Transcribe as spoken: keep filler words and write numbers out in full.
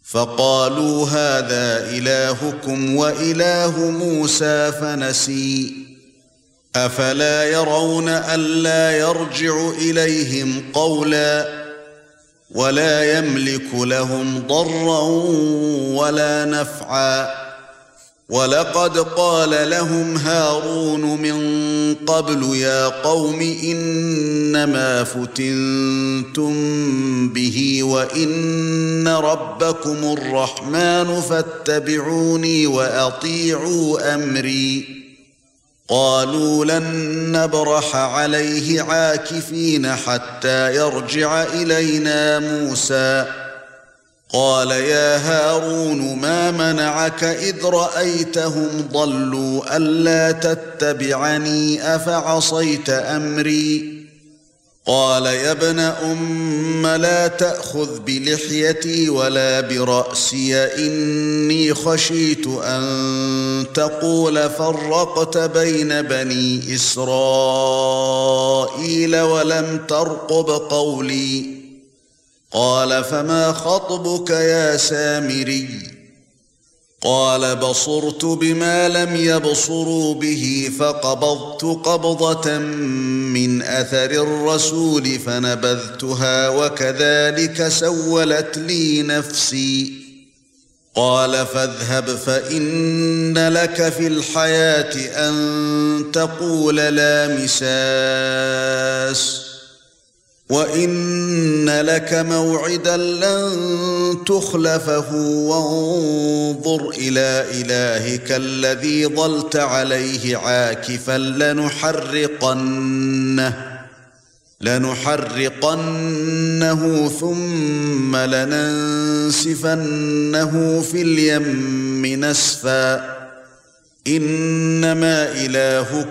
فقالوا هذا إلهكم وإله موسى فنسي أفلا يرون ألا يرجع إليهم قولا ولا يملك لهم ضرا ولا نفعا ولقد قال لهم هارون من قبل يا قوم إنما فتنتم به وإن ربكم الرحمن فاتبعوني وأطيعوا أمري قالوا لن نبرح عليه عاكفين حتى يرجع إلينا موسى قال يا هارون ما منعك إذ رأيتهم ضلوا ألا تتبعني أفعصيت أمري قال يا ابن أم لا تأخذ بلحيتي ولا برأسي إني خشيت أن تقول فرقت بين بني إسرائيل ولم ترقب قولي قال فما خطبك يا سامري قال بصرت بما لم يبصروا به فقبضت قبضة من أثر الرسول فنبذتها وكذلك سولت لي نفسي قال فاذهب فإن لك في الحياة أن تقول لا مساس وَإِنَّ لَكَ مَوْعِدًا لَّن تُخْلَفَهُ وَانظُرْ إِلَى إِلَٰهِكَ الَّذِي ظَلْتَ عَلَيْهِ عَاكِفًا لَّنُحَرِّقَنَّهُ لَنُحَرِّقَنَّهُ ثُمَّ لَنَنسِفَنَّهُ فِي الْيَمِّ نَسْفًا إِنَّمَا إِلَٰهُكُمْ